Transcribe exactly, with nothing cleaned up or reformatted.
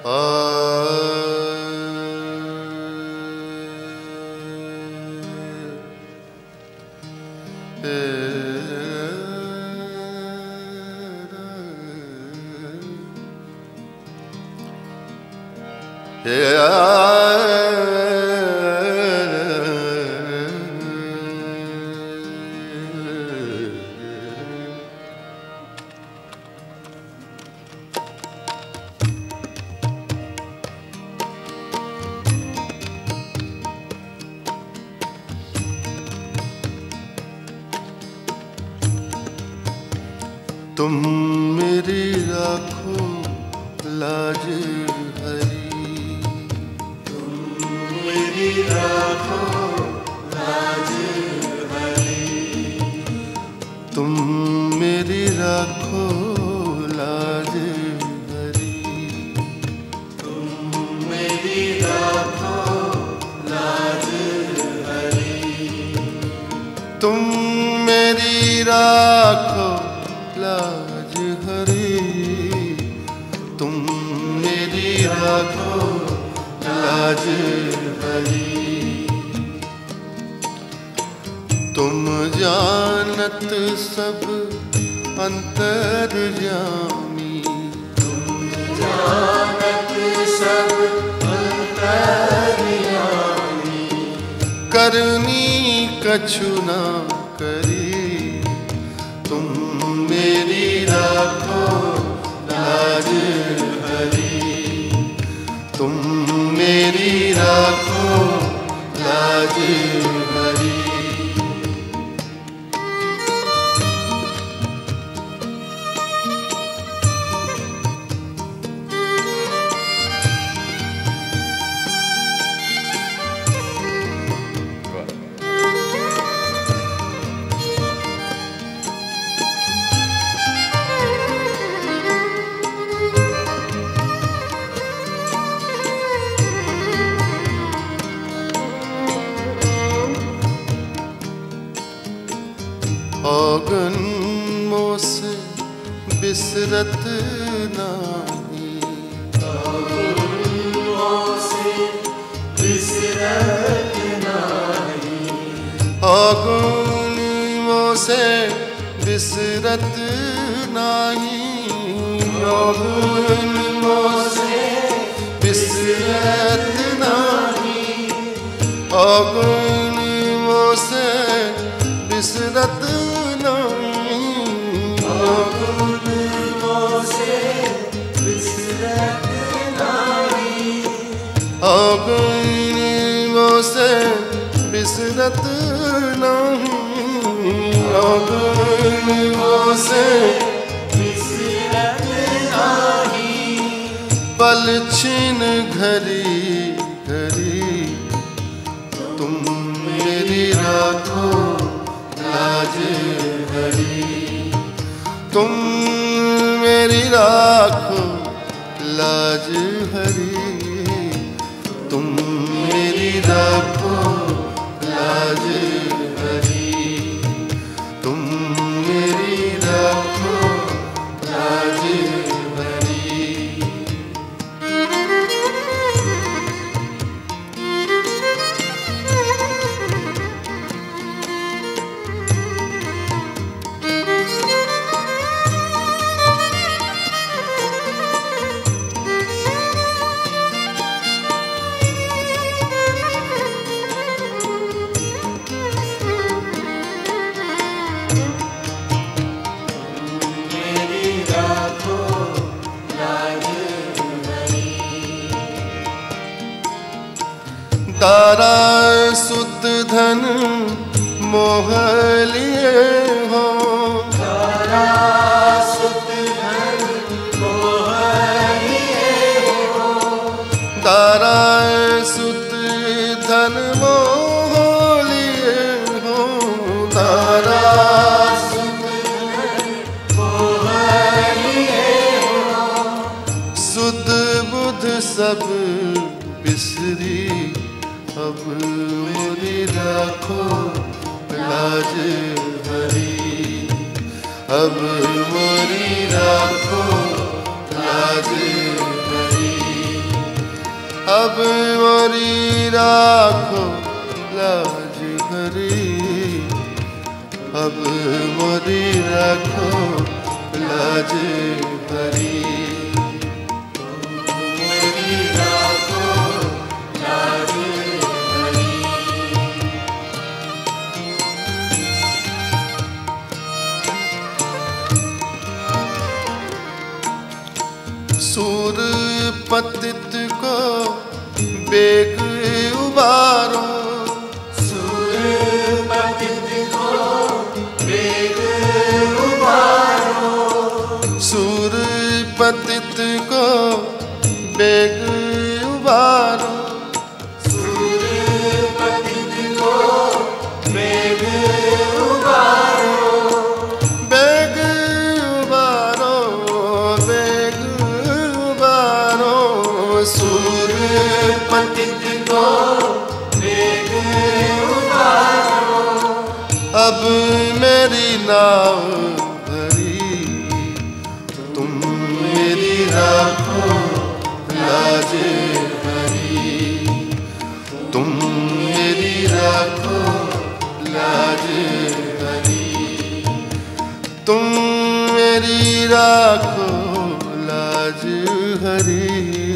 तुम मेरी राखो लाज हरी, तुम मेरी राखो लाज हरी, तुम मेरी राखो लाज हरी, तुम मेरी राखो लाज हरी, तुम मेरी राखो लाज हरी, तुम मेरी राखो लाज हरी। तुम जानत सब अंतर्यामी, तुम जानत सब अंतर्यामी, करनी कछु ना करी, तुम मेरी राखो लाज हरी, तुम मेरी राखो लाज हरी। औगन मोसे बिसरत नाही, औगन मोसे बिसरत नाही, औगन मोसे बिसरत नाही, औगन मोसे बिसरत नाही, औगन मोसे बिसरत नाही, औगन मोसे बिसरत नाही, औगन मोसे बिसरत नहीं, औगन मोसे बिसरत नाही, पल छिन घरी घरी, तुम मेरी राखो लाज हरी, तुम मेरी राखो लाज हरी, तुम मेरी राखो लाज हरी, तुम मेरी राखो लाज हरी। तारा सुत धन मोह लिए हो, तारा सुत धन मोह लिए हो, तारा सुत धन मोह लिए हो, तारा सुत धन मोह लिए हो, सुध बुध सब बिसरी, अब मोरी राखो लाज हरी, अब मोरी राखो लाज हरी। अब मोरी राखो लाज हरी, अब मोरी राखो लाज हरी, मोरी राखो लाज हरी। सूर पतित को बेग उबारो, सूर पतित को बेग उबारो, सूर पतित को बेग उबारो, सूर पतित को बेग उबारो, बेग उबारो, बेग उबारो, सूर पतित को बेग उबारो। अब मेरी नाव भरी, तुम मेरी राखो लाज हरी, तुम मेरी राखो लाज हरी, तुम मेरी राखो लाज हरी।